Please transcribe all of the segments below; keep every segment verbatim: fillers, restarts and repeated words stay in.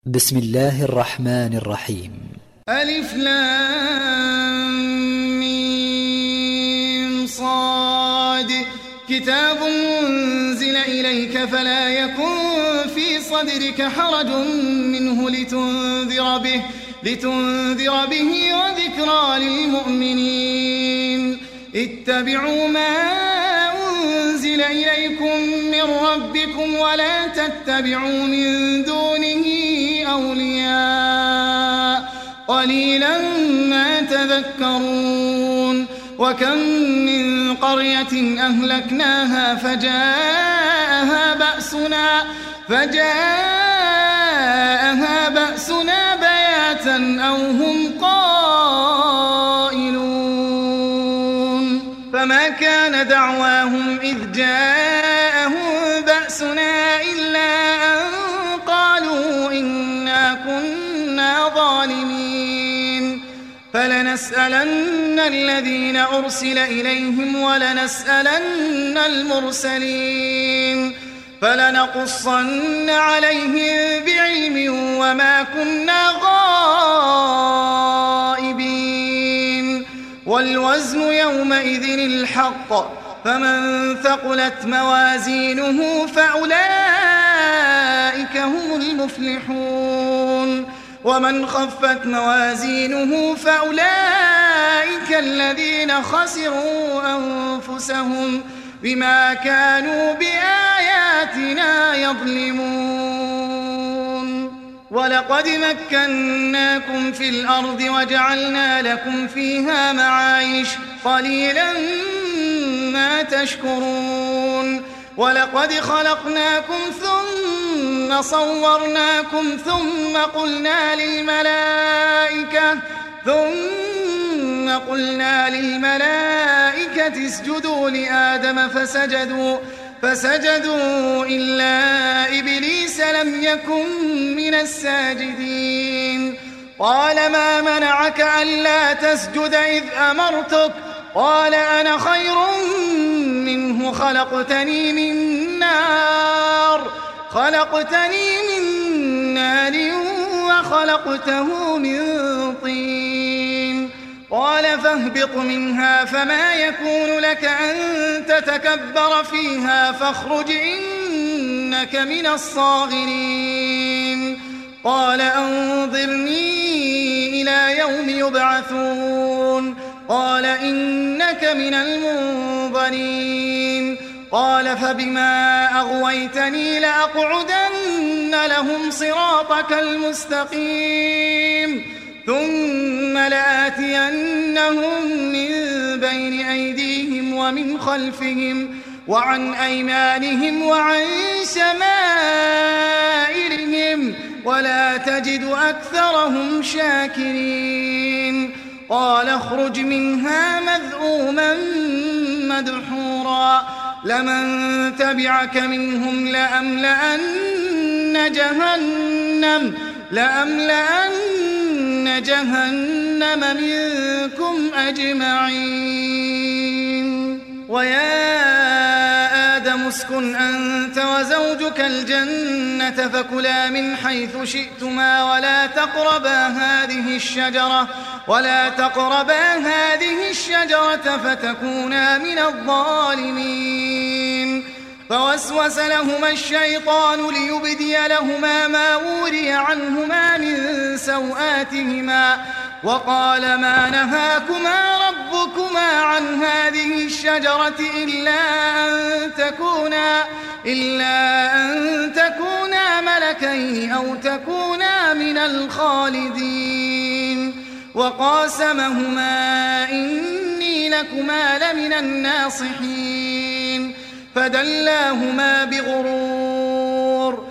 بسم الله الرحمن الرحيم. ألف لام ميم صاد. كتاب أنزل إليك فلا يكن في صدرك حرج منه لتنذر به لتنذر به وذكرى للمؤمنين. اتبعوا ما أنزل إليكم من ربكم ولا تتبعوا من دونه أولياء قليلا ما تذكرون. وكم من قرية أهلكناها فجاءها بأسنا فجاءها بأسنا بياتا أو هم قائلون. فما كان دعواهم إذ جاءهم بأسنا إلا أن قالوا إنا كنا ظالمين. فلنسألن الذين أرسل إليهم ولنسألن المرسلين فلنقصن عليهم بعلم وما كنا غائبين. والوزن يومئذ الحق فمن ثقلت موازينه فأولئك هم المفلحون. ومن خفت موازينه فأولئك الذين خسروا أنفسهم بما كانوا بآياتنا يظلمون. ولقد مكناكم في الأرض وجعلنا لكم فيها معايش قليلا ما تشكرون. ولقد خلقناكم ثم صورناكم ثم قلنا للملائكة ثم قلنا للملائكة اسجدوا لآدم فسجدوا فسجدوا إلا إبليس لم يكن من الساجدين. قال ما منعك ألا تسجد إذ أمرتك؟ قال أنا خير منه خلقتني من نار خلقتني من نار وخلقته من طين. قال فاهبط منها فما يكون لك أن تتكبر فيها فاخرج إنك من الصاغرين. قال أنظرني إلى يوم يبعثون. قال إنك من المنظرين. قال فبما أغويتني لأقعدن لهم صراطك المستقيم ثم لآتينهم من بين أيديهم ومن خلفهم وعن أيمانهم وعن شمائلهم ولا تجد أكثرهم شاكرين. قال اخرج منها مذءوما مدحورا لمن تبعك منهم لأملأن جهنم لأملأن جهنم منكم أجمعين. ويا آدم اسكن أنت وزوجك الجنة فكلا من حيث شئتما ولا تقربا هذه الشجرة ولا تقربا هذه الشجرة فتكونا من الظالمين. فوسوس لهما الشيطان ليبدي لهما ما وري عنهما من سوآتهما وقال ما نهاكما ربكما عن هذه الشجرة إلا أن تكونا إلا أن تكونا ملكين أو تكونا من الخالدين. وقاسمهما إني لكما لمن الناصحين. فدلاهما بغرور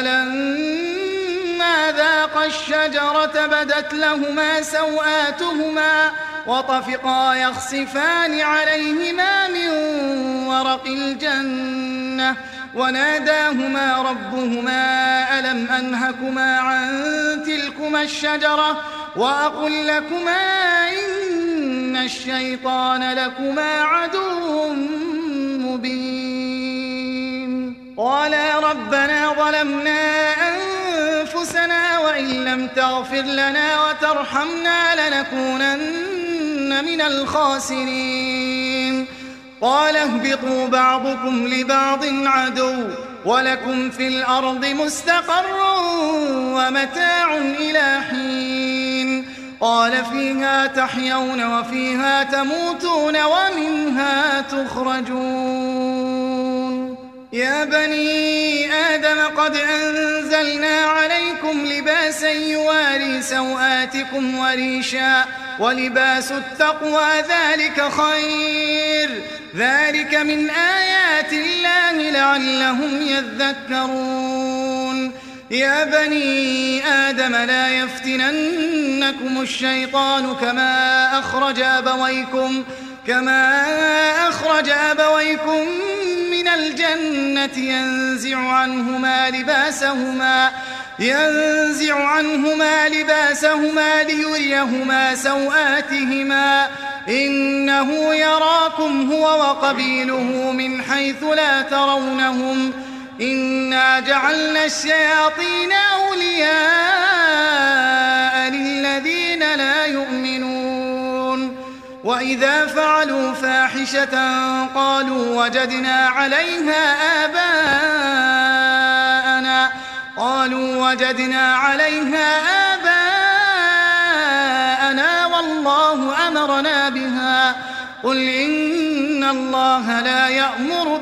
فلما ذاقا الشجرة بدت لهما سوآتهما وطفقا يخصفان عليهما من ورق الجنة وناداهما ربهما ألم أنهكما عن تلكما الشجرة وأقل لكما إن الشيطان لكما عدو مبين. قالا ربنا ظلمنا أنفسنا أغويتنا وإن لم تغفر لنا وترحمنا لنكونن من الخاسرين قال اهبطوا بعضكم لبعض عدو ولكم في الأرض مستقر ومتاع إلى حين قال فيها تحيون وفيها تموتون ومنها تخرجون يا بني آدم قد أنزلنا عليكم لباسا يواري سوآتكم وريشا ولباس التقوى ذلك خير ذلك من آيات الله لعلهم يذكرون يا بني آدم لا يفتننكم الشيطان كما أخرج أبويكم كما أخرج أبويكم من الجنة ينزع عنهما لباسهما ينزع عنهما لباسهما ليريهما سوآتهما إنه يراكم هو وقبيله من حيث لا ترونهم إنا جعلنا الشياطين أولياء للذين لا يؤمنون وإذا فعلوا فاحشة قالوا وجدنا عليها آباءنا قالوا وجدنا عليها آباءنا والله أمرنا بها قل إن الله لا يأمر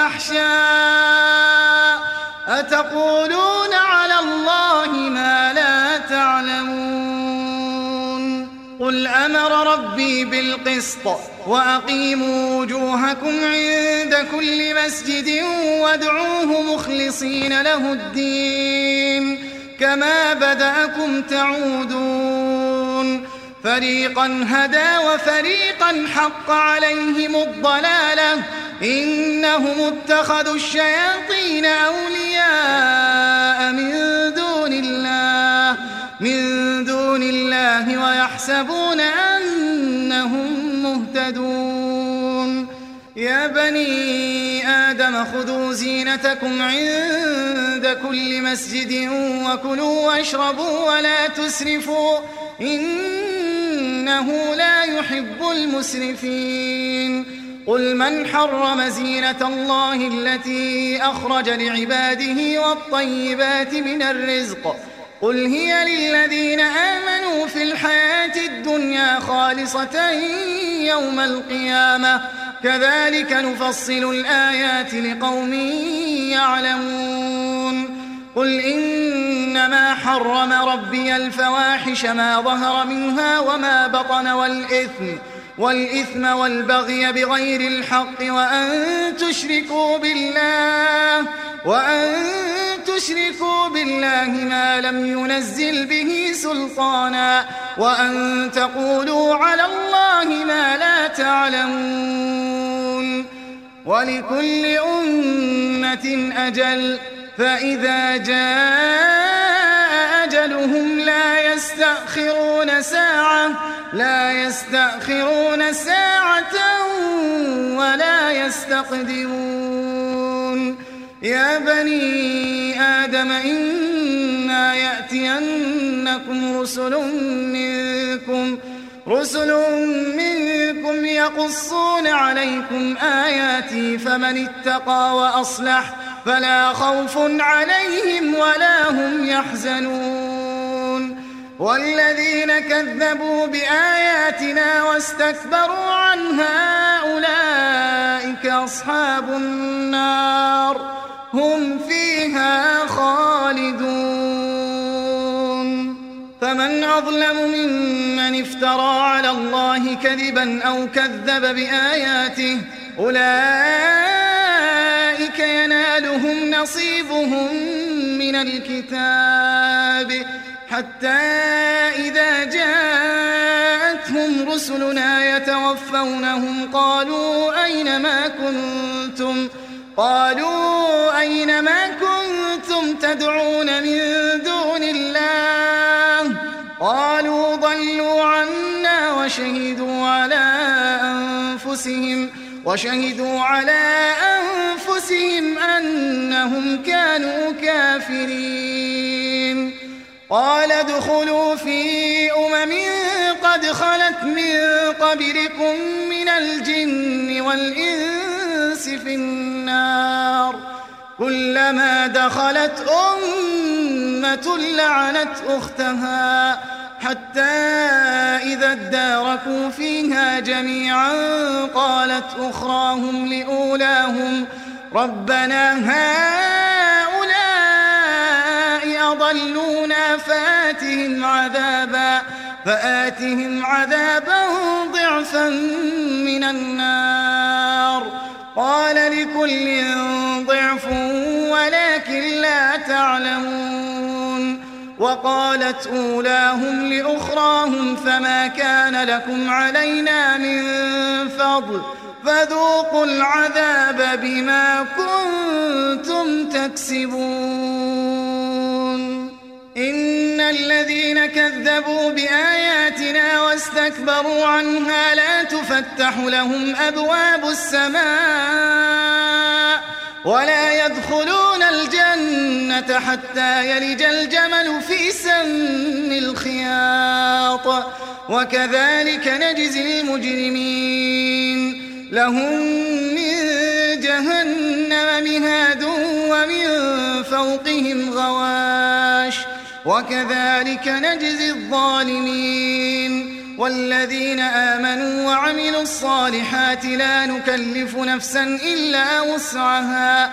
بالفحشاء أتقولون على الله ما لا تعلمون قل أمر ربي بالقسط وأقيموا وجوهكم عند كل مسجد وادعوه مخلصين له الدين كما بدأكم تعودون فريقا هدى وفريقا حق عليهم الضلالة إنهم اتخذوا الشياطين أولياء من دون الله من دون الله ويحسبون أنهم مهتدون يا بني آدم خذوا زينتكم عند كل مسجد وكلوا واشربوا ولا تسرفوا إنه لا يحب المسرفين قل من حرم زينة الله التي أخرج لعباده والطيبات من الرزق قل هي للذين آمنوا في الحياة الدنيا خالصة يوم القيامة كذلك نفصل الآيات لقوم يعلمون قل إنما حرم ربي الفواحش ما ظهر منها وما بطن والإثم والإثم والبغي بغير الحق وأن تشركوا بالله وأن تشركوا بالله ما لم ينزل به سلطانا وأن تقولوا على الله ما لا تعلمون ولكل أمة أجل فإذا جاء أجلهم لا يستأخرون ساعة لا يستأخرون ساعة ولا يستقدمون يا بني آدم إنا يأتينكم رسل منكم رسل منكم يقصون عليكم آياتي فمن اتقى وأصلح فلا خوف عليهم ولا هم يحزنون والذين كذبوا بآياتنا واستكبروا عنها أولئك أصحاب النار هم فيها خالدون فمن أظلم ممن افترى على الله كذبا أو كذب بآياته أولئك ينالهم نصيبهم من الكتاب حتى إذا جاءتهم رسلنا يتوفونهم قالوا أين ما كنتم قالوا أين ما كنتم تدعون من دون الله قالوا ضلوا عنا وشهدوا على أنفسهم وشهدوا على أنفسهم أنهم كانوا كافرين قال ادخلوا في أمم قد خلت من قبلكم من الجن والإنس في النار كلما دخلت أمة لعنت أختها حتى إذا اداركوا فيها جميعا قالت أخراهم لأولاهم ربنا هؤلاء أضلونا فآتهم عذابا فآتهم عذابا ضعفا من النار قال لكل ضعف ولكن لا تعلمون وقالت أولاهم لأخراهم فما كان لكم علينا من فضل فذوقوا العذاب بما كنتم تكسبون إن الذين كذبوا بآياتنا واستكبروا عنها لا تفتح لهم أبواب السماء ولا يدخلون الجنة حتى يلج الجمل في سم الخياط وكذلك نجزي المجرمين لهم من جهنم مهاد ومن فوقهم غواش وكذلك نجزي الظالمين والذين آمنوا وعملوا الصالحات لا نكلف نفسا إلا وسعها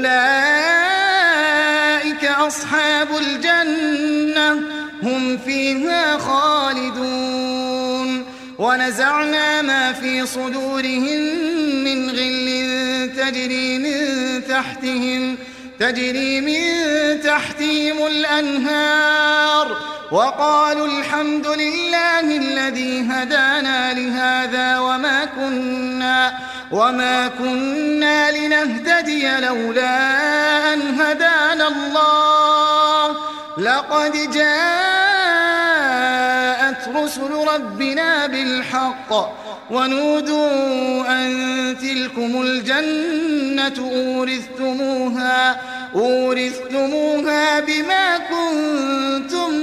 أولئك أصحاب الجنة هم فيها خالدون ونزعنا ما في صدورهم من غل تجري من تحتهم تجري من تحتهم الأنهار وقالوا الحمد لله الذي هدانا لهذا وما كنا وما كنا لنهتدي لولا أن هدانا الله لقد جاءت رسل ربنا بالحق ونودوا أن تلكم الجنة أورثتموها أورثتموها بما كنتم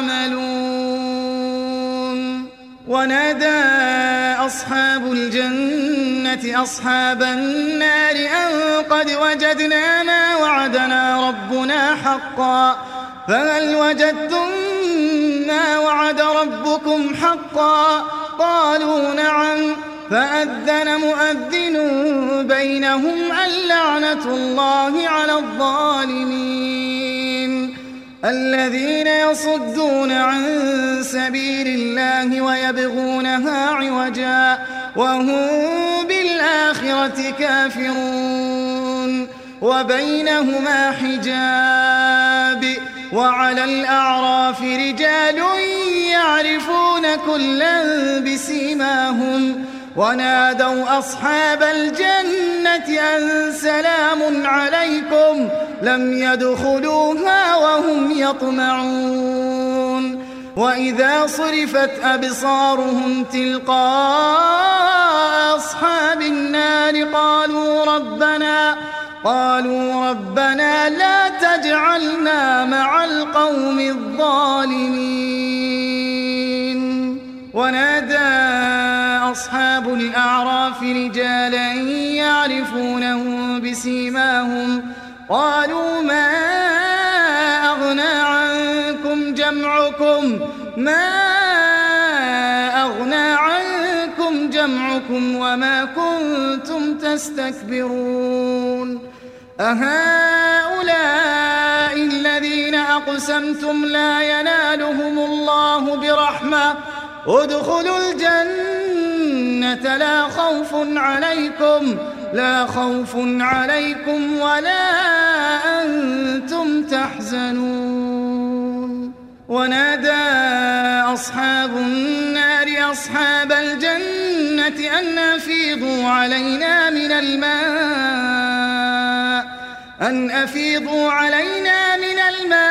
تعملون ونادى أصحاب الجنة أصحاب النار أن قد وجدنا ما وعدنا ربنا حقا فهل وجدتم ما وعد ربكم حقا قالوا نعم فأذن مؤذن بينهم اللعنة الله على الظالمين الذين يصدون عن سبيل الله ويبغونها عوجا وهم بالآخرة كافرون وبينهما حجاب وعلى الأعراف رجال يعرفون كلا بسيماهم ونادوا أصحاب الجنة أن سلام عليكم لم يدخلوها وهم يطمعون وإذا صرفت أبصارهم تلقاء أصحاب النار قالوا ربنا قالوا ربنا لا تجعلنا مع القوم الظالمين ونادى أصحاب الأعراف رجالا يعرفونهم بسيماهم قالوا ما أغنى عنكم جمعكم ما أغنى عنكم جمعكم وما كنتم تستكبرون أهؤلاء الذين أقسمتم لا ينالهم الله برحمة ادخلوا الجنة لا خوف عليكم لا خوف عليكم ولا أنتم تحزنون ونادى أصحاب النار أصحاب الجنة أن أفيضوا علينا من الماء أن أفيضوا علينا من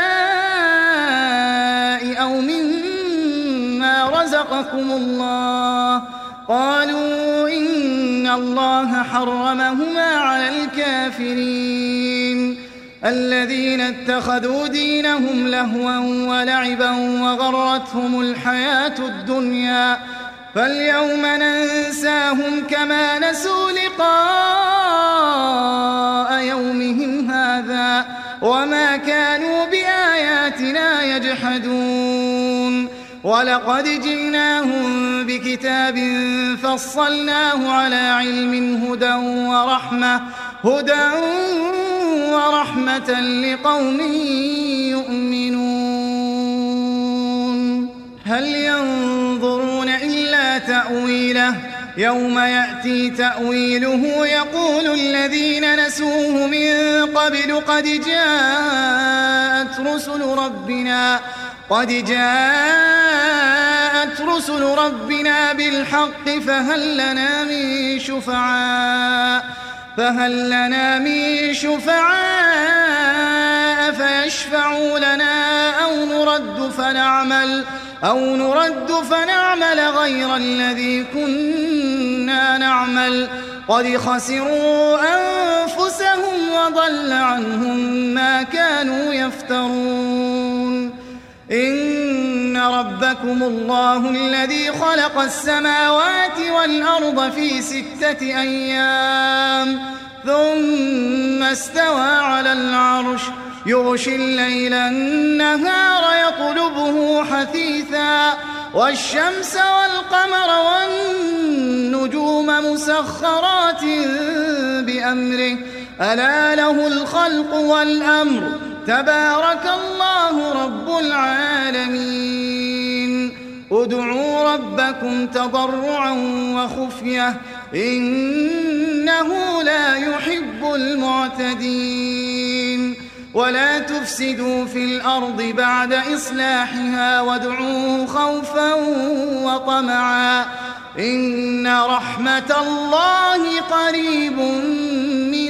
الماء أو مما رزقكم الله قالوا إن الله حرمهما على الكافرين الذين اتخذوا دينهم لهوا ولعبا وغرتهم الحياة الدنيا فاليوم ننساهم كما نسوا لقاء يومهم هذا وما كانوا بآياتنا يجحدون ولقد جئناهم بكتاب فصلناه على علم هدى ورحمة هدى ورحمة لقوم يؤمنون هل ينظرون إلا تأويله يوم يأتي تأويله يقول الذين نسوه من قبل قد جاءت رسل ربنا قد جاءت رسل ربنا بالحق فهل لنا من شفعاء فهل لنا من شفعاء فيشفعوا لنا أو نرد فنعمل أو نرد فنعمل غير الذي كنا نعمل قد خسروا أنفسهم وضل عنهم ما كانوا يفترون إن ربكم الله الذي خلق السماوات والأرض في ستة أيام ثم استوى على العرش يغشي الليل النهار يطلبه حثيثا والشمس والقمر والنجوم مسخرات بأمره ألا له الخلق والأمر تبارك الله رب العالمين ادعوا ربكم تضرعا وخفية إنه لا يحب المعتدين ولا تفسدوا في الأرض بعد إصلاحها وادعوه خوفا وطمعا إن رحمة الله قريب من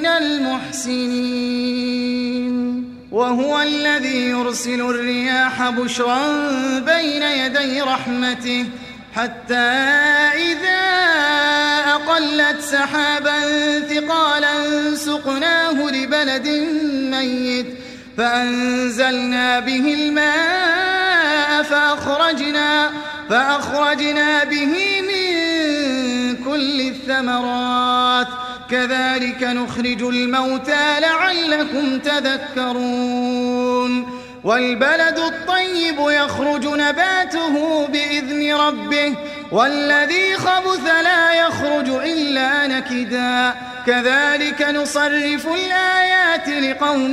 المحسنين وهو الذي يرسل الرياح بشرا بين يدي رحمته حتى إذا أقلت سحابا ثقالا سقناه لبلد ميت فأنزلنا به الماء فأخرجنا, فأخرجنا به من كل الثمرات كذلك نخرج الموتى لعلكم تذكرون والبلد الطيب يخرج نباته بإذن ربه والذي خبث لا يخرج إلا نكدا كذلك نصرف الآيات لقوم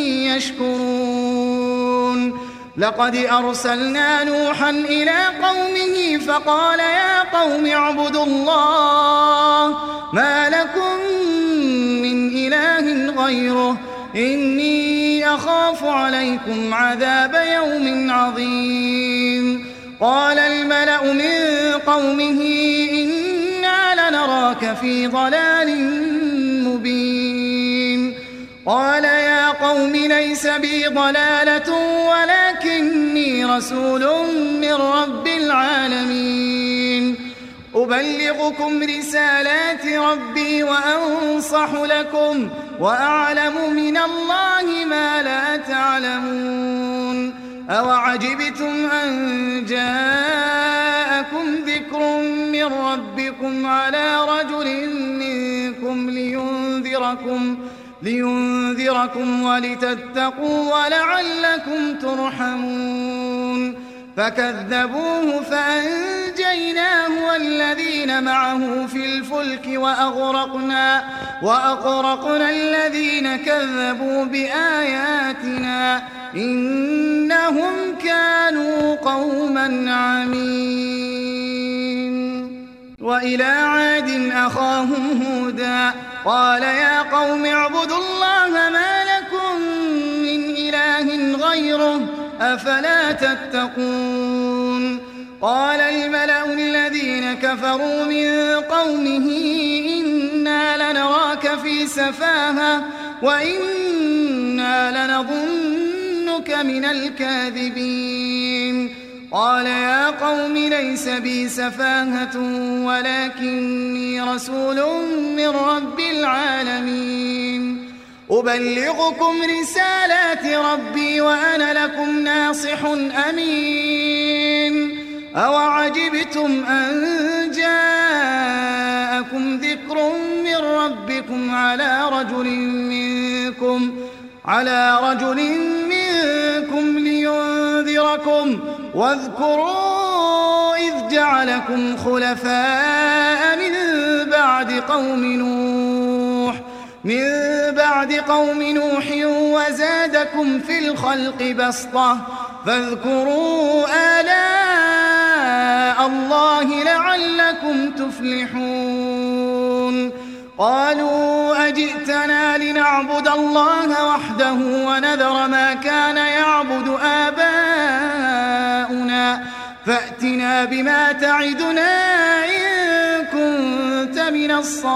يشكرون لقد أرسلنا نوحا إلى قومه فقال يا قوم اعبدوا الله ما لكم من إله غيره إني أخاف عليكم عذاب يوم عظيم قال الملأ من قومه إنا لنراك في ضلال مبين قال يا قوم ليس بي ضلالة ولكني رسول من رب العالمين أبلغكم رسالات ربي وأنصح لكم وأعلم من الله ما لا تعلمون أوعجبتم أن جاءكم ذكر من ربكم على رجل منكم لينذركم لينذركم ولتتقوا ولعلكم ترحمون فكذبوه فأنجيناه والذين معه في الفلك وأغرقنا, وأغرقنا الذين كذبوا بآياتنا إنهم كانوا قوما عمين وإلى عاد أخاهم هودا قال يا قوم اعبدوا الله ما لكم من إله غيره أفلا تتقون قال الملأ الذين كفروا من قومه إنا لنراك في سفاهة وإنا لنظنك من الكاذبين قال يا قوم ليس بي سفاهة ولكني رسول من رب العالمين أبلغكم رسالات ربي وأنا لكم ناصح أمين أوعجبتم أن جاءكم ذكر من ربكم على رجل منكم على رجل منكم لينذركم واذكروا إذ جعلكم خلفاء من بعد قوم نوح من بعد قوم نوح وزادكم في الخلق بسطة فاذكروا آلاء الله لعلكم تفلحون قالوا أجئتنا لنعبد الله وحده ونذر ما كان يعبد آباؤنا فأتنا بما تعدنا إن كنت من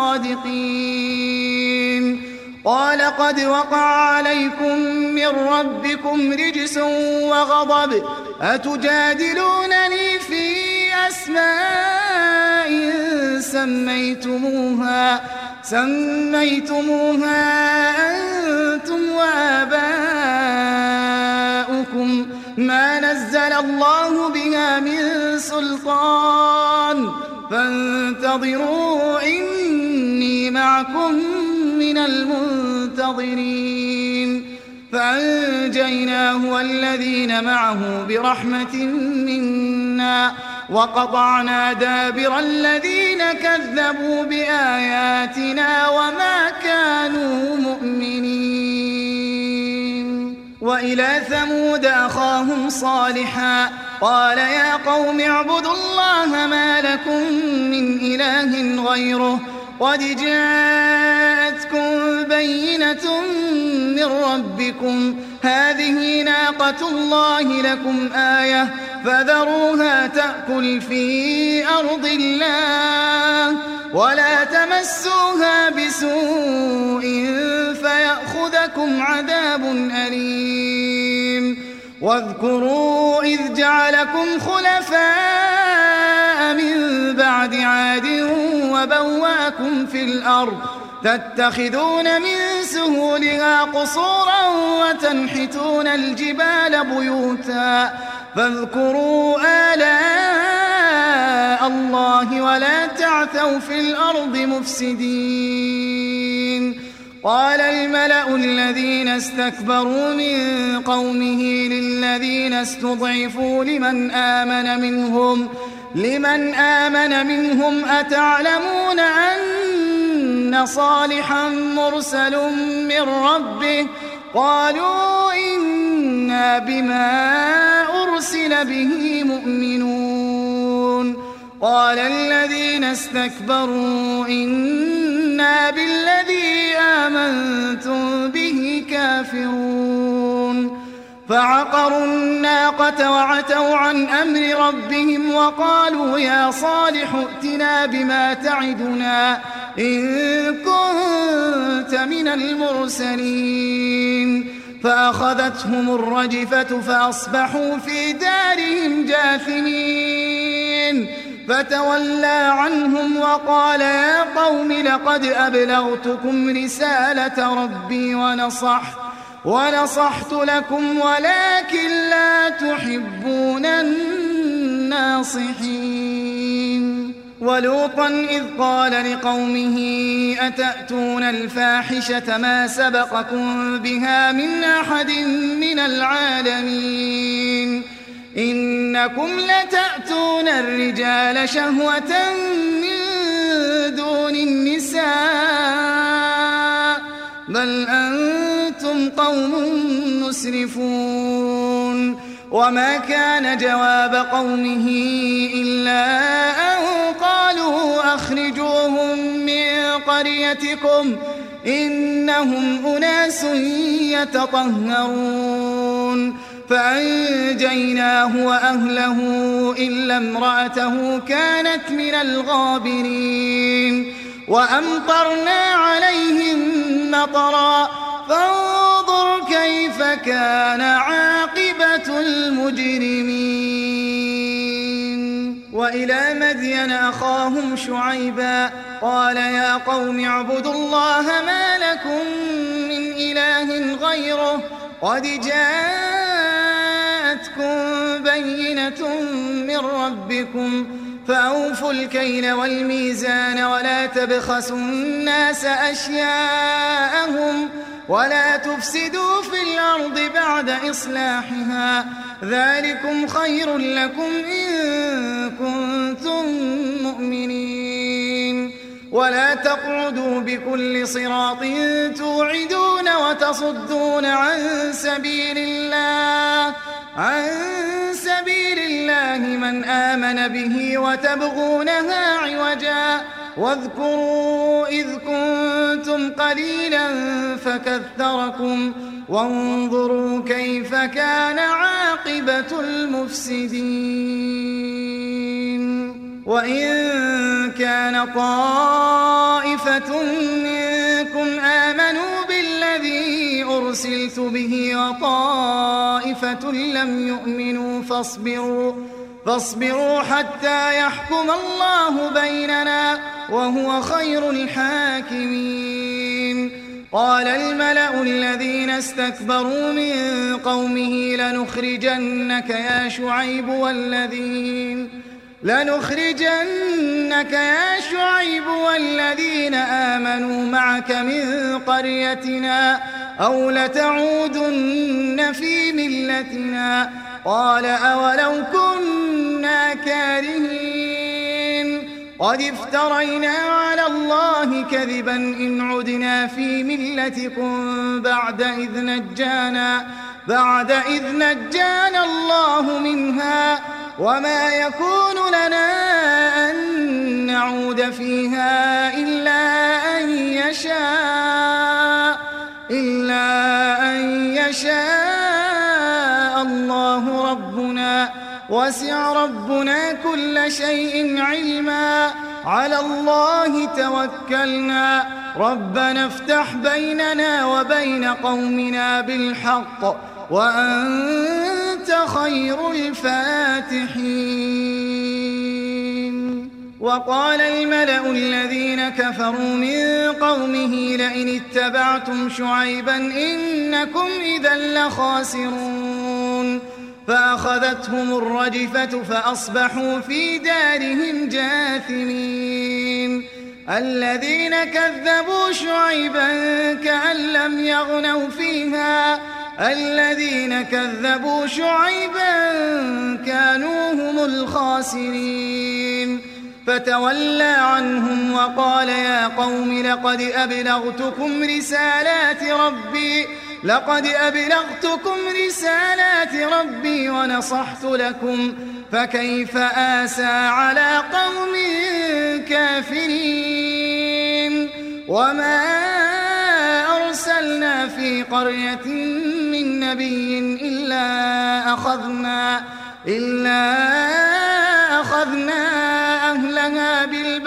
الصادقين قال قد وقع عليكم من ربكم رجس وغضب أتجادلونني في أسماء سميتموها سميتموها أنتم وآباؤكم ما نزل الله بها من سلطان فانتظروا إني معكم من المنتظرين فأنجيناه والذين معه برحمة منا وقطعنا دابر الذين كذبوا بآياتنا وما كانوا مؤمنين وإلى ثمود أخاهم صالحا قال يا قوم اعبدوا الله ما لكم من إله غيره قد جاءتكم بينة من ربكم هذه ناقة الله لكم آية فذروها تأكل في أرض الله ولا تمسوها بسوء فيأخذكم عذاب أليم واذكروا إذ جعلكم خلفاء من بعد عاد وبواكم في الأرض تتخذون من سهولها قصورا وتنحتون الجبال بيوتا فاذكروا آلاء الله ولا تعثوا في الأرض مفسدين قال الملأ الذين استكبروا من قومه للذين استضعفوا لمن آمن منهم لمن آمن منهم أتعلمون أن صالحا مرسل من ربه قالوا إنا بما أرسل به مؤمنون قال الذين استكبروا إنا بالذي آمنتم به كافرون فعقروا الناقة وعتوا عن أمر ربهم وقالوا يا صالح ائتنا بما تعدنا إن كنت من المرسلين فأخذتهم الرجفة فأصبحوا في دارهم جاثمين فتولى عنهم وقال يا قوم لقد أبلغتكم رسالة ربي ونصحت ونصحت لكم ولكن لا تحبون الناصحين ولوطا إذ قال لقومه أتأتون الفاحشة ما سبقكم بها من أحد من العالمين إنكم لتأتون الرجال شهوة من دون النساء بل أنتم قوم مسرفون وما كان جواب قومه إلا أن قالوا أخرجوهم من قريتكم إنهم أناس يتطهرون فأنجيناه وأهله إلا امرأته كانت من الغابرين وأمطرنا عليهم مطرا فانظر كيف كان عاقبة المجرمين وإلى مدين أخاهم شعيبا قال يا قوم اعبدوا الله ما لكم من إله إله غيره قد جاءتكم بينة من ربكم فأوفوا الكيل والميزان ولا تبخسوا الناس أشياءهم ولا تفسدوا في الأرض بعد إصلاحها ذلكم خير لكم إن كنتم مؤمنين ولا تقعدوا بكل صراط توعدون وتصدون عن سبيل الله عن سبيل الله من آمن به وتبغونها عوجا واذكروا إذ كنتم قليلا فكثركم وانظروا كيف كان عاقبة المفسدين وإن كان طائفة منكم آمنوا بالذي أرسلت به وطائفة لم يؤمنوا فاصبروا فاصبروا حتى يحكم الله بيننا وهو خير الحاكمين قال الملأ الذين استكبروا من قومه لنخرجنك يا شعيب والذين لنخرجنك يا شعيب والذين آمنوا معك من قريتنا أو لتعودن في ملتنا قال أولو كنا كارهين قد افترينا على الله كذبا إن عدنا في ملتكم بعد إذ نجانا بعد إذ نجانا الله منها وما يكون لنا أن نعود فيها إلا أن يشاء إلا أن يشاء الله ربنا وسع ربنا كل شيء علما على الله توكلنا ربنا افتح بيننا وبين قومنا بالحق وأنت خير الفاتحين وقال الملأ الذين كفروا من قومه لئن اتبعتم شعيبا إنكم إذا لخاسرون فأخذتهم الرجفة فأصبحوا في دارهم جاثمين الذين كذبوا شعيبا كأن لم يغنوا فيها الذين كذبوا شعيبا كانوا هم الخاسرين فتولى عنهم وقال يا قوم لقد أبلغتكم رسالات ربي لقد أبلغتكم رسالات ربي ونصحت لكم فكيف آسى على قوم كافرين وما أرسلنا في قرية من نبي إلا أخذنا إلا أخذنا أهلها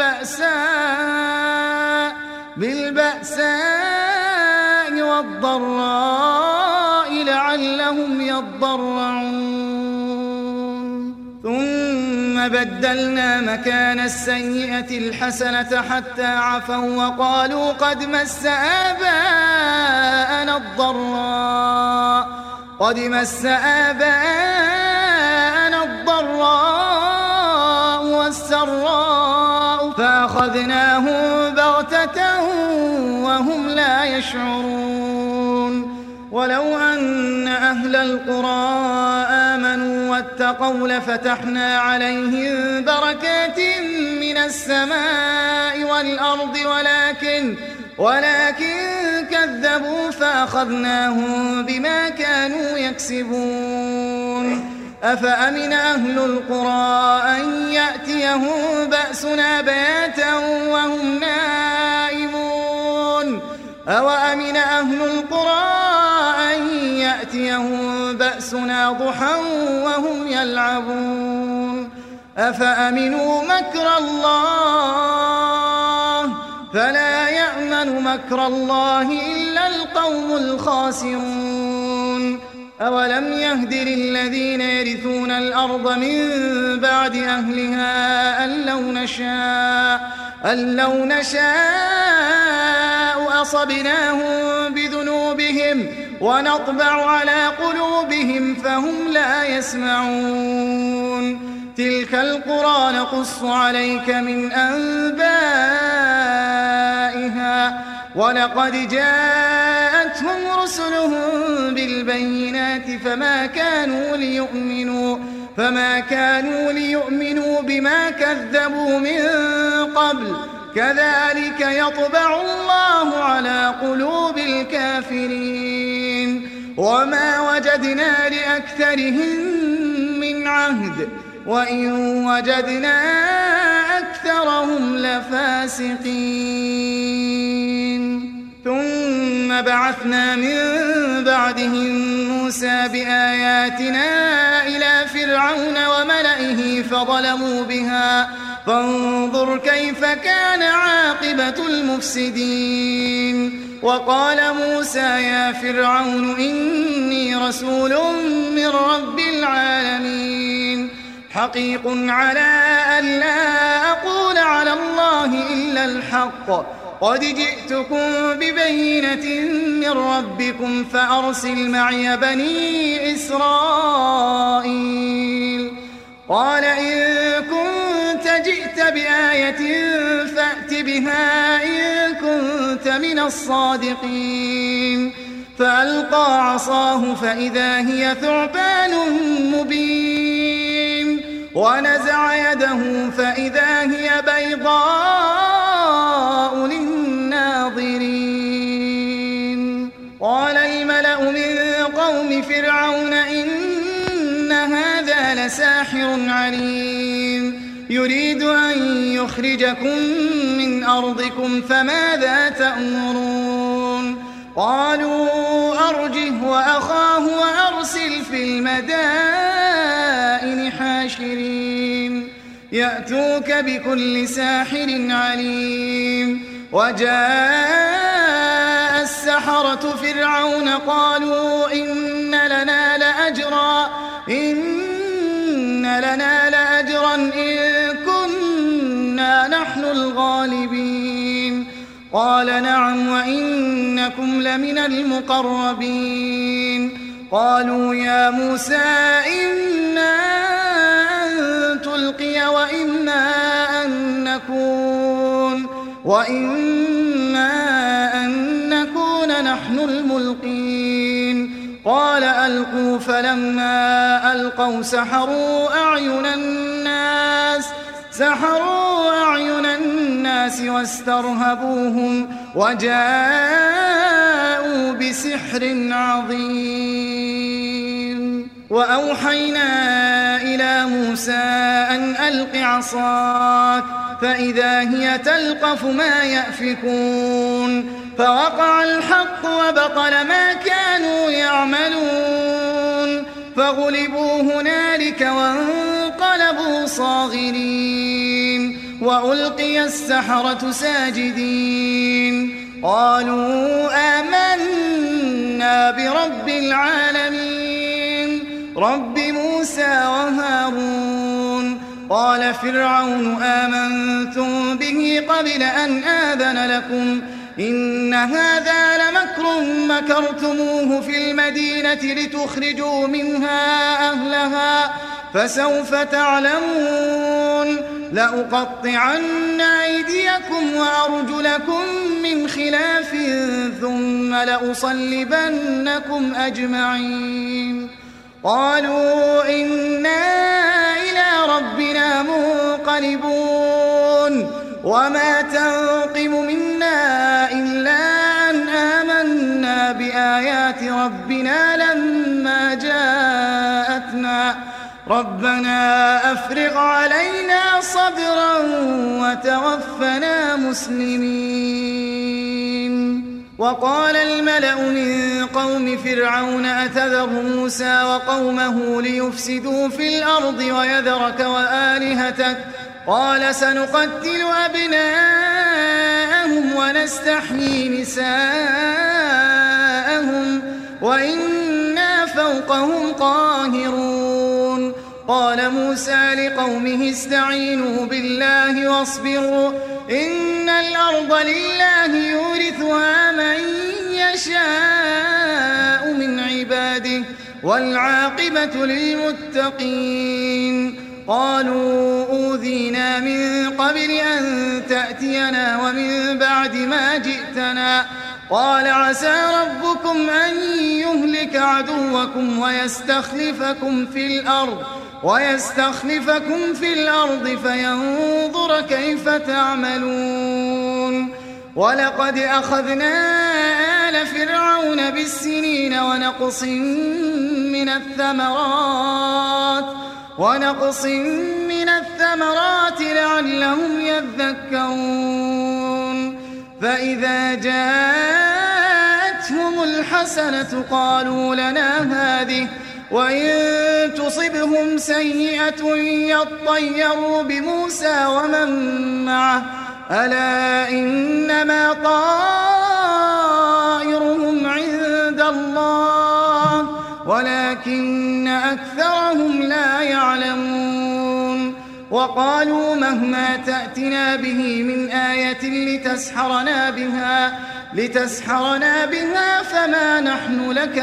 بالبأساء بالبأساء والضراء لعلهم يضرعون ثم بدلنا مكان السيئة الحسنة حتى عفوا وقالوا قد مس آباءنا الضراء قد مس آباءنا الضراء والسراء فأخذناهم بغتة وهم لا يشعرون ولو أن أهل القرى آمنوا واتقوا لفتحنا عليهم بركات من السماء والأرض ولكن ولكن كذبوا فأخذناهم بما كانوا يكسبون أفأمن أهل القرى أن يأتيهم بأسنا بياتا وهم نائمون أوأمن أهل القرى أن يأتيهم بأسنا ضحى وهم يلعبون أفأمنوا مكر الله فلا يأمن مكر الله إلا القوم الخاسرون أولم يهد للذين يرثون الأرض من بعد أهلها أن لو نشاء أن لو نشاء أصبناهم بذنوبهم قلوبهم ونطبع على قلوبهم فهم لا يسمعون تلك القرى نقص عليك من أنبائها ولقد جاءتهم رسلهم بالبينات فما كانوا ليؤمنوا فما كانوا ليؤمنوا بما كذبوا من قبل كذلك يطبع الله على قلوب الكافرين وما وجدنا لأكثرهم من عهد وإن وجدنا أكثرهم لفاسقين ثم بعثنا من بعدهم موسى بآياتنا إلى فرعون وملئه فظلموا بها فانظر كيف كان عاقبة المفسدين وقال موسى يا فرعون إني رسول من رب العالمين حقيق على أن لا أقول على الله إلا الحق قد جئتكم ببينة من ربكم فأرسل معي بني إسرائيل قال إن كنت جئت بآية فأت بها إن كنت من الصادقين فألقى عصاه فإذا هي ثعبان مبين ونزع يده فإذا هي بيضاء للناظرين قال الملأ من قوم فرعون إن هذا لساحر عليم يريد أن يخرجكم من أرضكم فماذا تأمرون قالوا أرجه وأخاه وأرسل في المدائن حاشرين يأتوك بكل ساحر عليم وجاء السحرة فرعون قالوا إن لنا لأجرا إن لنا لأجرا إن كنا نحن الغالبين قال نعم وإنكم لمن المقربين قالوا يا موسى إنا أن تلقي وإنا أن نكون وإما أن نكون نحن الملقين قال ألقوا فلما ألقوا سحروا أعين الناس سحروا أعين الناس واسترهبوهم وجاءوا بسحر عظيم وأوحينا إلى موسى أن ألق عصاك فإذا هي تلقف ما يأفكون فوقع الحق وبطل ما كانوا يعملون فغلبوا هنالك وانقلبوا صاغرين وألقي السحرة ساجدين قالوا آمنا برب العالمين رب موسى وهارون قال فرعون آمنتم به قبل أن آذن لكم إن هذا لمكر مكرتموه في المدينة لتخرجوا منها أهلها فسوف تعلمون لأقطعن أيديكم وأرجلكم من خلاف ثم لأصلبنكم أجمعين قالوا إنا إلى ربنا منقلبون وما تنقم منا إلا أن آمنا بآيات ربنا لما جاءتنا ربنا أفرغ علينا صبرا وتوفنا مسلمين وقال الملأ من قوم فرعون أتذر موسى وقومه ليفسدوا في الأرض ويذرك وآلهتك قال سنقتل أبناءهم ونستحيي نساءهم وإنا فوقهم قاهرون قال موسى لقومه استعينوا بالله واصبروا إن الأرض لله يورثها من يشاء والعاقبة للمتقين. قالوا أوذينا من قبل أن تأتينا ومن بعد ما جئتنا. قال عسى ربكم أن يهلك عدوكم ويستخلفكم في الأرض ويستخلفكم في الأرض فينظر كيف تعملون. ولقد أخذنا آل فرعون بالسنين ونقص من الثمرات ونقص من الثمرات لعلهم يذكرون. فإذا جاءتهم الحسنة قالوا لنا هذه وإن تصبهم سيئة يطيروا بموسى ومن معه ألا إنما طائرهم عند الله ولكن أكثرهم لا يعلمون. وقالوا مهما تأتنا به من آية لتسحرنا بها لتسحرنا بها فما نحن لك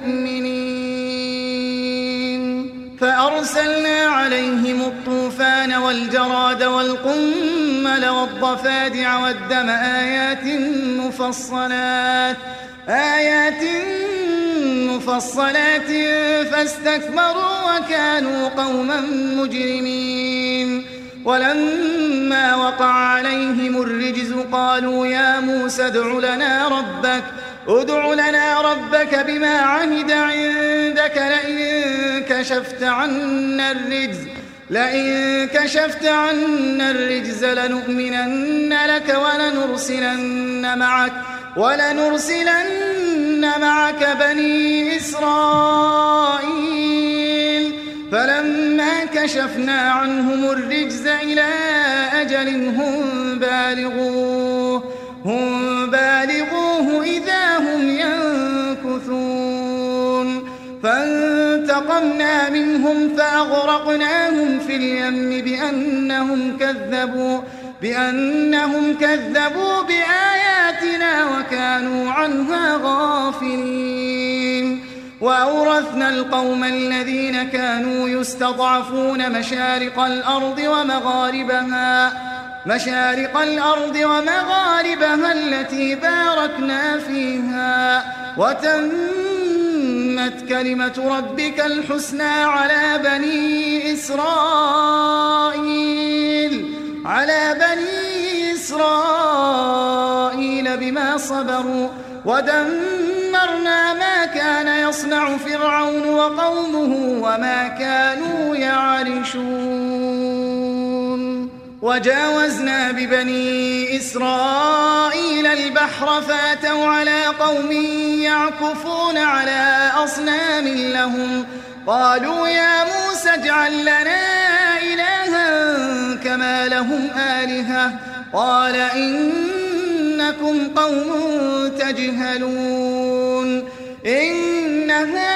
بمؤمنين. فأرسلنا عليهم الطوفان والجراد والقمل والضفادع والدم آيات مفصلات آيات مفصلات فاستكبروا وكانوا قوما مجرمين. ولما وقع عليهم الرجز قالوا يا موسى ادع لنا ربك ادع لنا ربك بما عهد عندك لئن كشفت عنا الرجز لئن كشفت عنا الرجز لنؤمنن لك ولنرسلن معك ولنرسلن معك بني إسرائيل. فلما كشفنا عنهم الرجز إلى أجل هم بالغوه هم بالغوه إذا هم ينكثون. فانتقمنا منهم فأغرقناهم في اليم بأنهم كذبوا بأنهم كذبوا بآياتنا وكانوا عنها غافلين. وأورثنا القوم الذين كانوا يستضعفون مشارق الأرض ومغاربها مشارق الأرض ومغاربها التي باركنا فيها وتمت كلمة ربك الحسنى على بني إسرائيل على بني إسرائيل بما صبروا ودمرنا ما كان يصنع فرعون وقومه وما كانوا يعرشون. وجاوزنا ببني إسرائيل البحر فاتوا على قوم يعكفون على أصنام لهم قالوا يا موسى اجعل لنا إلها كما لهم آلهة قال إنكم قوم تجهلون. إن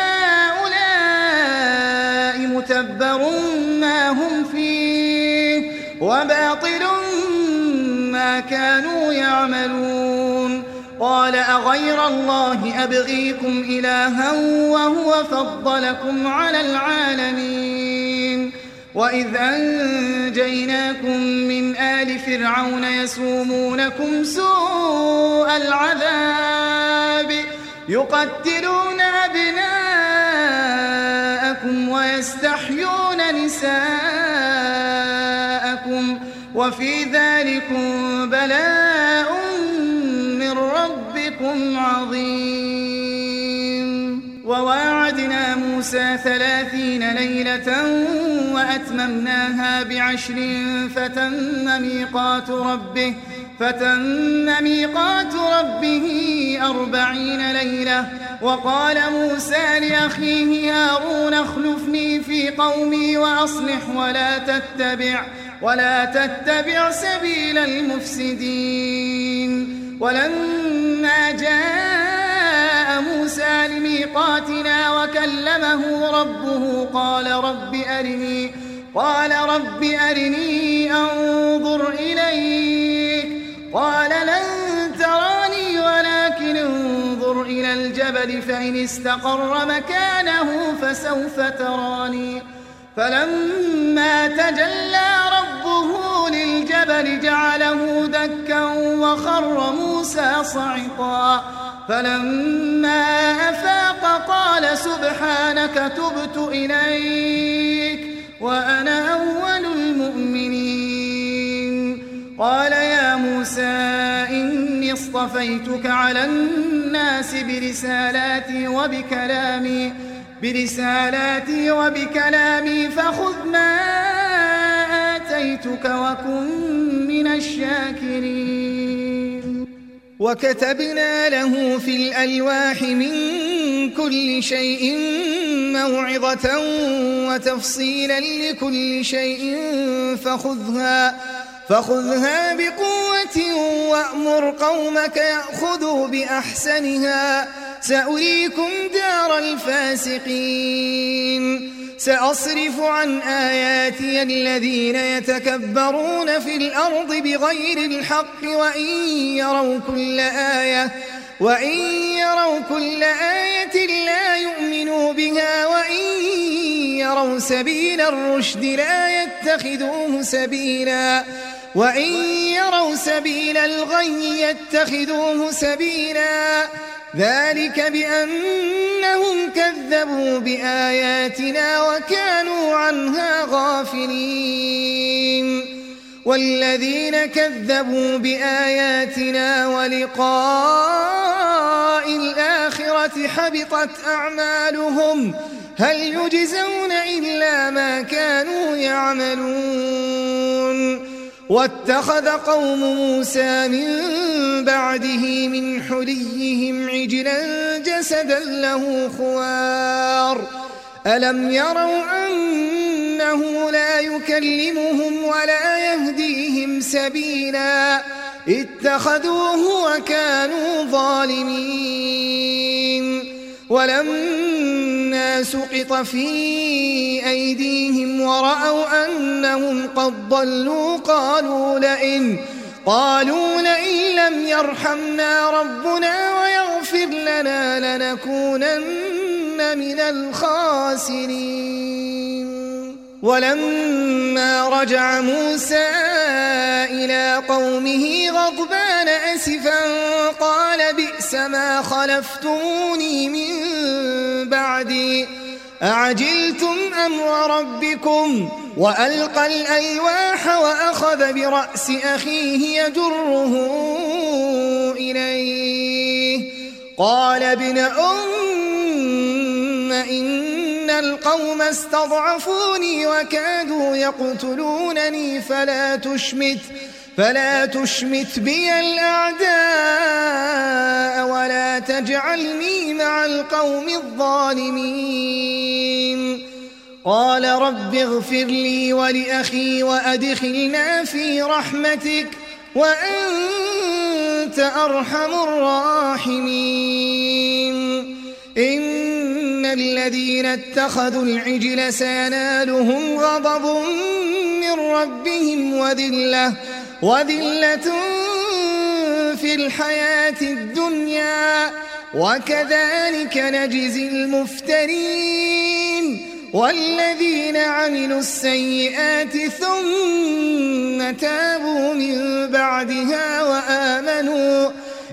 هؤلاء متبر ما هم فيه وباطل ما كانوا يعملون. قال أغير الله أبغيكم إلها وهو فضلكم على العالمين. وإذ أنجيناكم من آل فرعون يسومونكم سوء العذاب يقتلون أبناءكم ويستحيون نساءكم وفي ذلكم بلاء من ربكم عظيم. وواعدنا موسى ثلاثين ليلة وأتممناها بعشر فتم ميقات ربه فتم ميقات ربه أربعين ليلة. وقال موسى لأخيه هارون اخلفني في قومي وأصلح ولا تتبع ولا تتبع سبيل المفسدين. ولما جاء موسى لميقاتنا وكلمه ربه قال رب أرني قال رب أرني أنظر إليك قال لن تراني ولكن انظر إلى الجبل الجبل فإن استقر مكانه فسوف تراني فلما تجلى ربه للجبل جعله دكا وخر موسى صعقا فلما أفاق قال سبحانك تبت إليك وأنا أول المؤمنين قال يا موسى إني اصطفيتك على الناس برسالاتي وبكلامي برسالاتي وبكلامي فخذ ما آتيتك وكن من الشاكرين وكتبنا له في الألواح من كل شيء موعظة وتفصيلا لكل شيء فخذها فخذها بقوة وأمر قومك يأخذوا بأحسنها سأريكم دار الفاسقين سأصرف عن آياتي الذين يتكبرون في الأرض بغير الحق وإن يروا كل آية وإن يروا كل آية لا يؤمنوا بها وإن يروا سبيل الرشد لا يتخذوه سبيلا وإن يروا سبيل الغي يتخذوه سبيلا ذلك بأنهم كذبوا بآياتنا وكانوا عنها غافلين والذين كذبوا بآياتنا ولقاء الآخرة حبطت أعمالهم هل يجزون إلا ما كانوا يعملون واتخذ قوم موسى من بعده من حليهم عجلا جسدا له خوار ألم يروا أنه لا يكلمهم ولا يهديهم سبيلا اتخذوه وكانوا ظالمين ولما سقط في أيديهم ورأوا أنهم قد ضلوا قالوا لئن قالوا لئن لم يرحمنا ربنا ويغفر لنا لنكونن من الخاسرين ولما رجع موسى إلى قومه غضبان أسفا قال بئس ما خلفتموني من بعدي أعجلتم أمر ربكم وألقى الألواح وأخذ برأس أخيه يجره إليه قال ابن أم إن القوم استضعفوني وكادوا يقتلونني فلا تشمت فلا تشمت بي الأعداء ولا تجعلني مع القوم الظالمين قال رب اغفر لي ولأخي وأدخلنا في رحمتك وأنت أرحم الراحمين إن الذين اتخذوا العجل سينالهم غضب من ربهم وذلة وذلة في الحياة الدنيا وكذلك نجزي المفترين والذين عملوا السيئات ثم تابوا من بعدها وآمنوا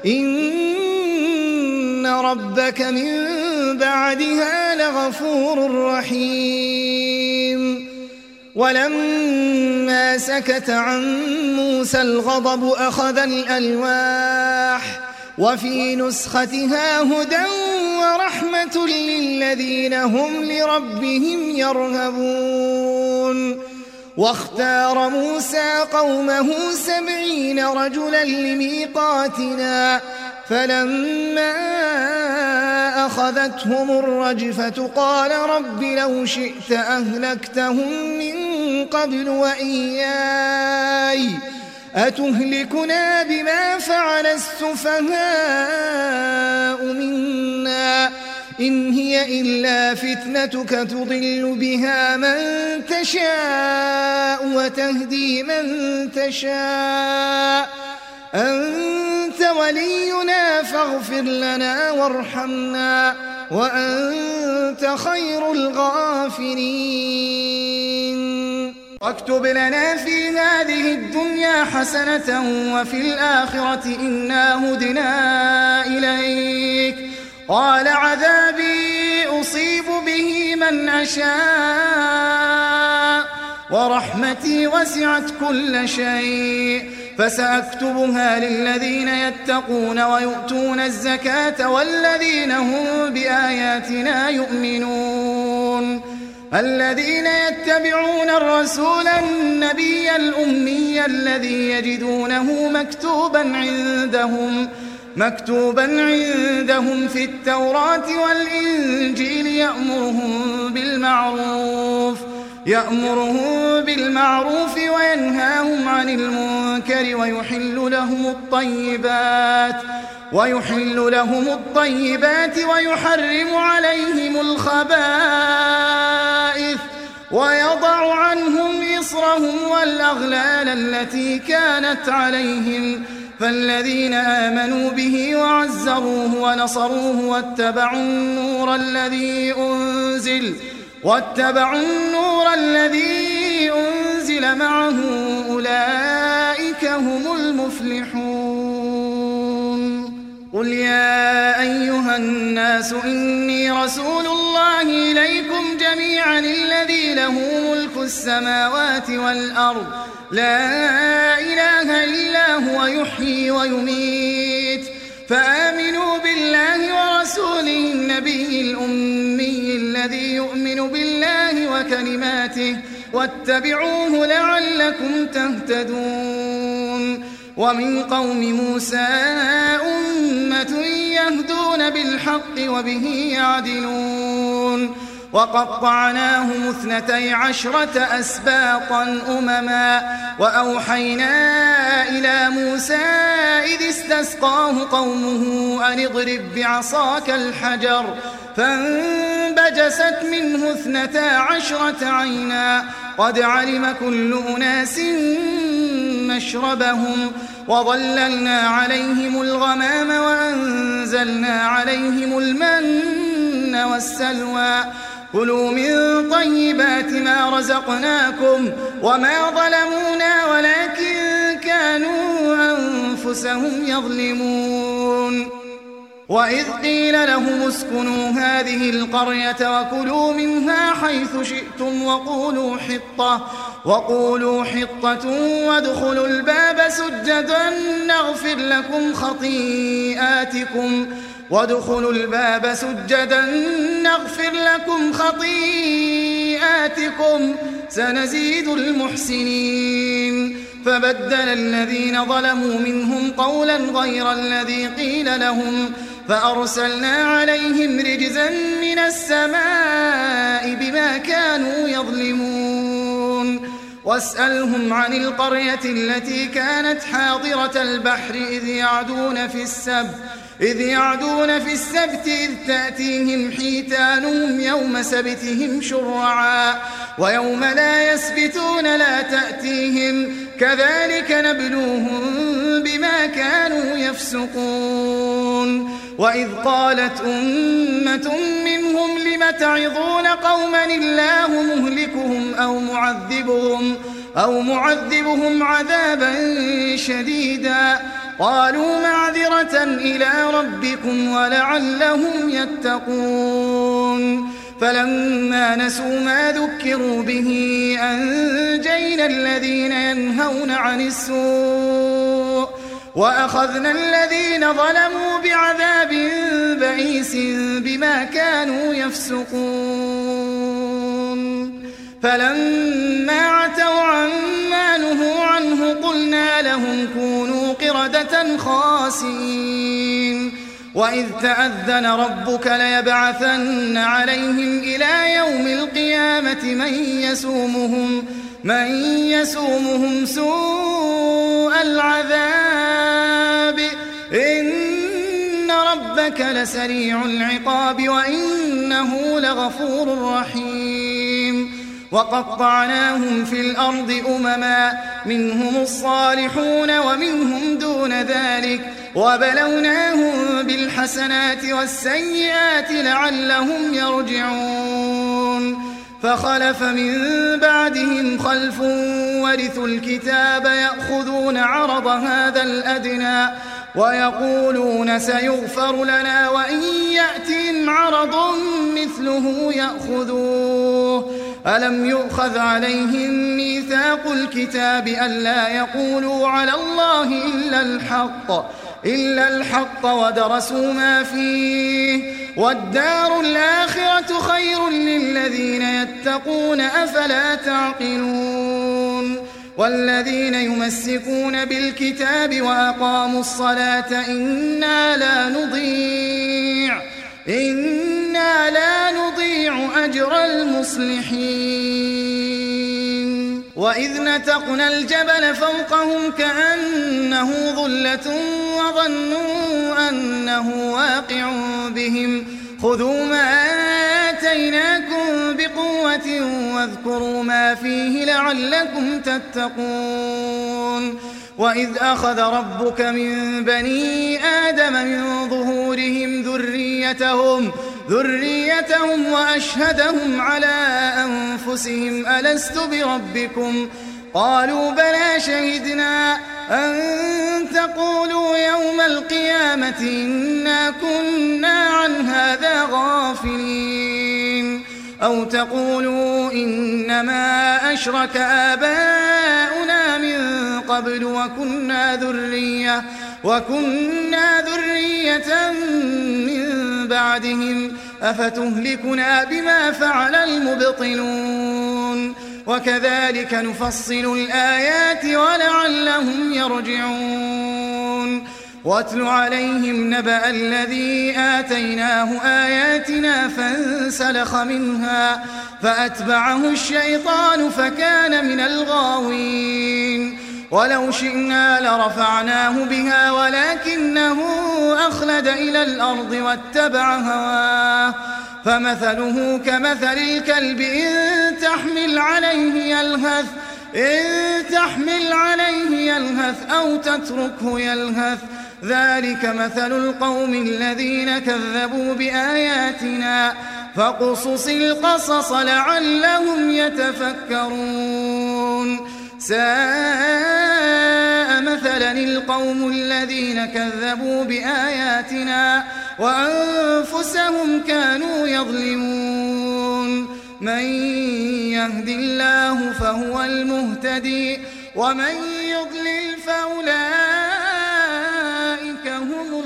إن ربك من بعدها لغفور رحيم ولما سكت عن موسى الغضب أخذ الألواح وفي نسختها هدى ورحمة للذين هم لربهم يرهبون واختار موسى قومه سبعين رجلا لميقاتنا فلما أخذتهم الرجفة قال رب لو شئت أهلكتهم من قبل وإياي أتهلكنا بما فعل السفهاء منا إن هي إلا فتنتك تضل بها من تشاء وتهدي من تشاء أنت ولينا فاغفر لنا وارحمنا وأنت خير الغافرين. واكتب لنا في هذه الدنيا حسنة وفي الآخرة إنا هدنا إليك. قال عذابي أصيب به من أشاء ورحمتي وسعت كل شيء فسأكتبها للذين يتقون ويؤتون الزكاة والذين هم بآياتنا يؤمنون. الذين يتبعون الرسول النبي الأمي الذي يجدونه مكتوبا عندهم مكتوبا عندهم في التوراة والإنجيل يأمرهم بالمعروف يأمرهم بالمعروف وينهاهم عن المنكر ويحل لهم الطيبات ويحل لهم الطيبات ويحرم عليهم الخبائث ويضع عنهم إصرهم والأغلال التي كانت عليهم. فالذين آمنوا به وعزروه ونصروه واتبعوا النور الذي أنزل واتبعوا النور الذي أنزل معه أولئك هم المفلحون. قل يا أيها الناس إني رسول الله إليكم جميعا الذي له ملك السماوات والأرض لا إله إلا هو يحيي ويميت فآمنوا بالله ورسوله النبي الأمي الذي يؤمن بالله وكلماته واتبعوه لعلكم تهتدون. ومن قوم موسى أمة يهدون بالحق وبه يعدلون. وقطعناهم اثنتي عشرة أسباطا أمما وأوحينا إلى موسى إذ استسقاه قومه أن اضرب بعصاك الحجر فانبجست منه اثنتا عشرة عينا قد علم كل أناس مشربهم وظللنا عليهم الغمام وأنزلنا عليهم المن والسلوى كلوا من طيبات ما رزقناكم وما ظلمونا ولكن كانوا أنفسهم يظلمون. وإذ قيل لهم اسكنوا هذه القرية وكلوا منها حيث شئتم وقولوا حطة وقولوا حطة وادخلوا الباب سجدا نغفر لكم خطيئاتكم وادخلوا الباب سجدا نغفر لكم خطيئاتكم سنزيد المحسنين. فبدل الذين ظلموا منهم قولا غير الذي قيل لهم فأرسلنا عليهم رجزا من السماء بما كانوا يظلمون. واسألهم عن القرية التي كانت حاضرة البحر إذ يعدون في السبت إذ يعدون في السبت إذ تأتيهم حيتانهم يوم سبتهم شرعا ويوم لا يسبتون لا تأتيهم كذلك نبلوهم بما كانوا يفسقون. وإذ قالت أمة منهم لم تعظون قوما الله مهلكهم أو معذبهم أو معذبهم عذابا شديدا قالوا معذرة إلى ربكم ولعلهم يتقون. فلما نسوا ما ذكروا به أنجينا الذين ينهون عن السوء وأخذنا الذين ظلموا بعذاب بئيس بما كانوا يفسقون. فلما عتوا عما نهوا عنه قلنا لهم كونوا قردة خاسئين. وإذ تأذن ربك ليبعثن عليهم إلى يوم القيامة من يسومهم من يسومهم سوء العذاب إن ربك لسريع العقاب وإنه لغفور رحيم. وقطعناهم في الأرض أمما منهم الصالحون ومنهم دون ذلك وبلوناهم بالحسنات والسيئات لعلهم يرجعون فخلف من بعدهم خلف ورثوا الكتاب يأخذون عرض هذا الأدنى ويقولون سيغفر لنا وإن يأتهم عرض مثله يأخذوه ألم يؤخذ عليهم ميثاق الكتاب ألا يقولوا على الله إلا الحق إلا الحق ودرسوا ما فيه والدار الآخرة خير للذين يتقون أفلا تعقلون والذين يمسكون بالكتاب وأقاموا الصلاة إنا لا نضيع إنا لا نضيع أجر المصلحين وإذ نتقنا الجبل فوقهم كأنه ظلة وظنوا أنه واقع بهم خذوا ما آتيناكم بقوة واذكروا ما فيه لعلكم تتقون وإذ أخذ ربك من بني آدم من ظهورهم ذريتهم ذريتهم وأشهدهم على أنفسهم ألست بربكم قالوا بلى شهدنا أن تقولوا يوم القيامة إنا كنا عن هذا غافلين أو تقولوا إنما أشرك آباؤنا من قبل وكنا ذرية وكنا ذرية من بعدهم أفتهلكنا بما فعل المبطلون وكذلك نفصل الآيات ولعلهم يرجعون واتل عليهم نبأ الذي آتيناه آياتنا فانسلخ منها فأتبعه الشيطان فكان من الغاوين ولو شئنا لرفعناه بها ولكنه أخلد إلى الأرض واتبع هواه فمثله كمثل الكلب إن تحمل عليه يلهث إن تحمل عليه يلهث أو تتركه يلهث ذلك مثل القوم الذين كذبوا بآياتنا فاقصص القصص لعلهم يتفكرون ساء مثلا القوم الذين كذبوا بآياتنا وأنفسهم كانوا يظلمون من يهد الله فهو المهتدي ومن يضلل فأولئك هم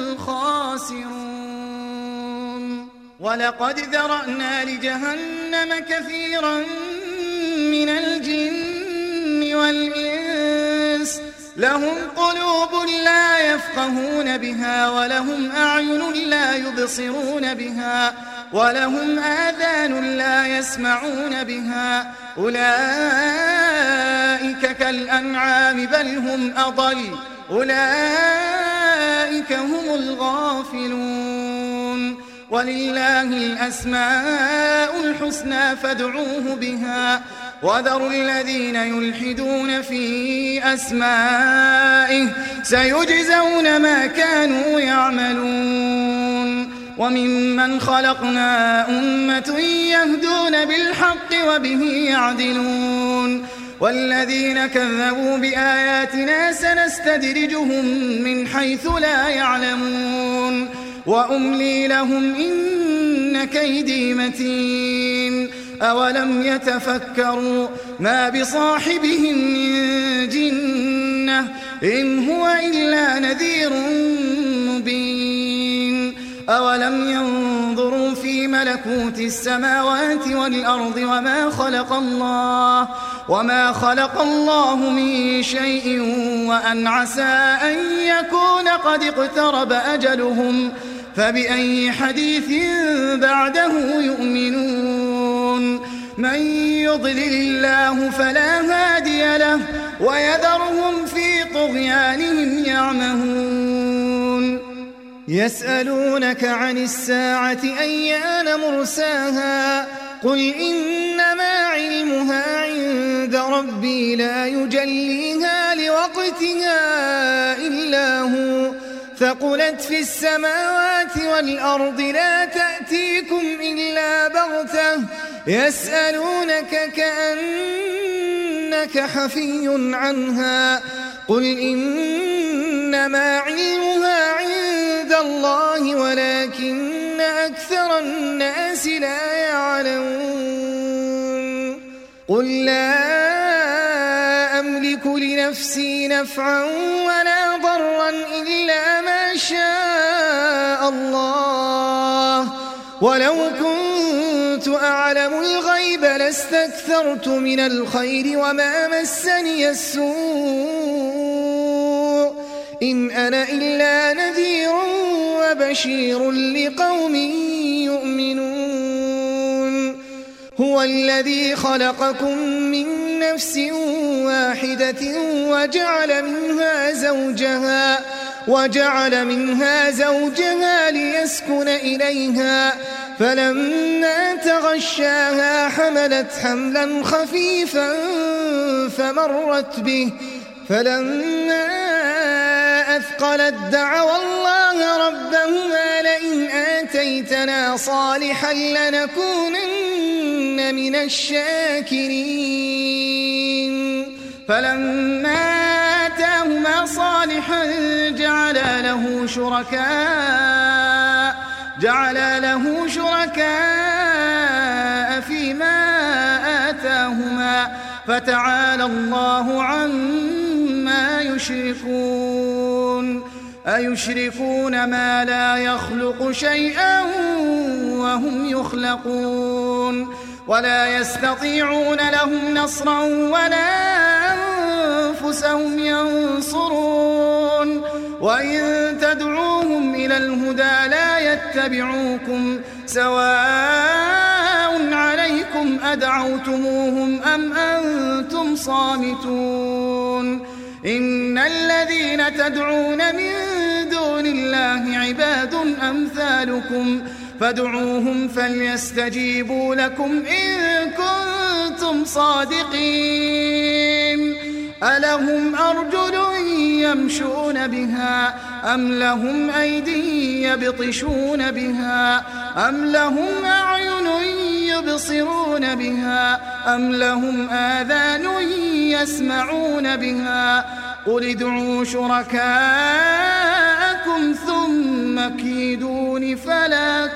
الخاسرون ولقد ذرأنا لجهنم كثيرا من الجن والإنس لهم قلوب لا يفقهون بها ولهم أعين لا يبصرون بها ولهم آذان لا يسمعون بها أولئك كالأنعام بل هم أضل أولئك هم الغافلون ولله الأسماء الحسنى فادعوه بها وذروا الذين يلحدون في أسمائه سيجزون ما كانوا يعملون وممن خلقنا أمة يهدون بالحق وبه يعدلون والذين كذبوا بآياتنا سنستدرجهم من حيث لا يعلمون وأملي لهم إن كيدي متين أولم يتفكروا ما بصاحبهم من جنة إن هو إلا نذير مبين أولم ينظروا في ملكوت السماوات والأرض وما خلق الله وما خلق الله من شيء وأن عسى أن يكون قد اقترب أجلهم فبأي حديث بعده يؤمنون من يضلل الله فلا هادي له ويذرهم في طغيانهم يعمهون يسألونك عن الساعة أيان مرساها قل إنما علمها عند ربي لا يجليها لوقتها إلا هو ثقلت في السماوات والأرض لا تأتيكم إلا بغتة يسألونك كأنك حفي عنها قل إنما علمها عند الله ولكن أكثر الناس لا يعلمون قل لا أملك لنفسي نفعا ولا ضرا إلا ما شاء الله ولو كنت أعلم الغيب لاستكثرت من الخير وما مسني السوء إن أنا إلا نذير وبشير لقوم يؤمنون هو الذي خلقكم من نفس واحدة وجعل منها زوجها وجعل منها زوجها ليسكن إليها فلما تغشاها حملت حملا خفيفا فمرت به فلما أثقلت دعوا الله ربهما لئن آتيتنا صالحا لنكونن من الشاكرين فلما آتاهما صالحا جعل له شركاء جعل له شركاء فيما آتاهما فتعالى الله عما يشركون أيشركون ما لا يخلق شيئا وهم يخلقون ولا يستطيعون لهم نصرا ولا أنفسهم ينصرون وإن تدعوهم إلى الهدى لا يتبعوكم سواء عليكم أدعوتموهم أم أنتم صامتون إن الذين تدعون من دون الله عباد أمثالكم فادعوهم فليستجيبوا لكم إن كنتم صادقين ألهم أرجل يمشون بها أم لهم أيدي يبطشون بها أم لهم أعين يبصرون بها أم لهم آذان يسمعون بها قل ادعوا شركاءكم ثم كيدون فلا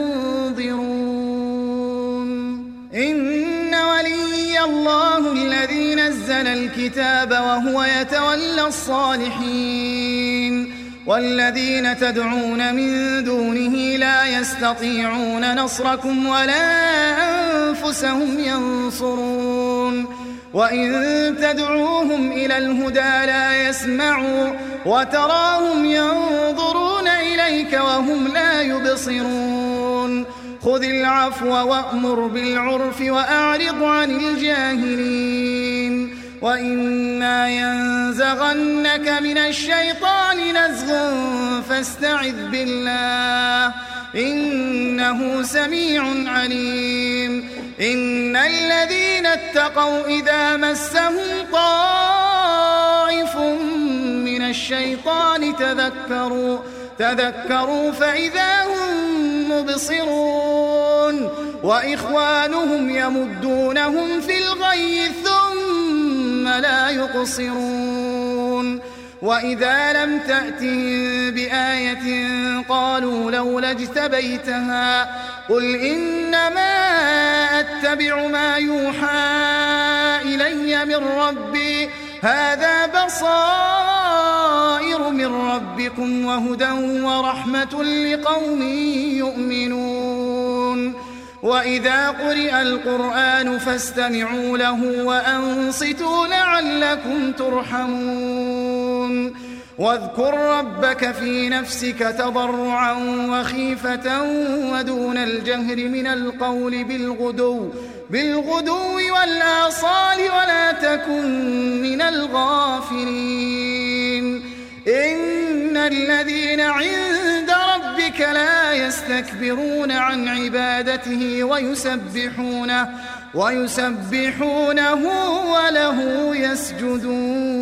تنظرون إن ولي الله الذي نزل الكتاب وهو يتولى الصالحين والذين تدعون من دونه لا يستطيعون نصركم ولا أنفسهم ينصرون وإن تدعوهم إلى الهدى لا يسمعوا وتراهم ينظرون إليك وهم لا يبصرون خذ العفو وأمر بالعرف وأعرض عن الجاهلين وإما ينزغنك من الشيطان نزغ فاستعذ بالله إنه سميع عليم إن الذين اتقوا إذا مسهم طائف من الشيطان تذكروا تذكروا فإذا هم مبصرون وإخوانهم يمدونهم في الغي ثم لا يقصرون وإذا لم تأتهم بآية قالوا لولا اجتبيتها قل إنما أتبع ما يوحى إلي من ربي هذا بصائر من ربكم وهدى ورحمة لقوم يؤمنون وإذا قرئ القرآن فاستمعوا له وأنصتوا لعلكم ترحمون واذكر ربك في نفسك تضرعا وخيفة ودون الجهر من القول بالغدو بالغدو والآصال ولا تكن من الغافلين إن الذين عند ربك لا يستكبرون عن عبادته ويسبحونه ويسبحونه وله يسجدون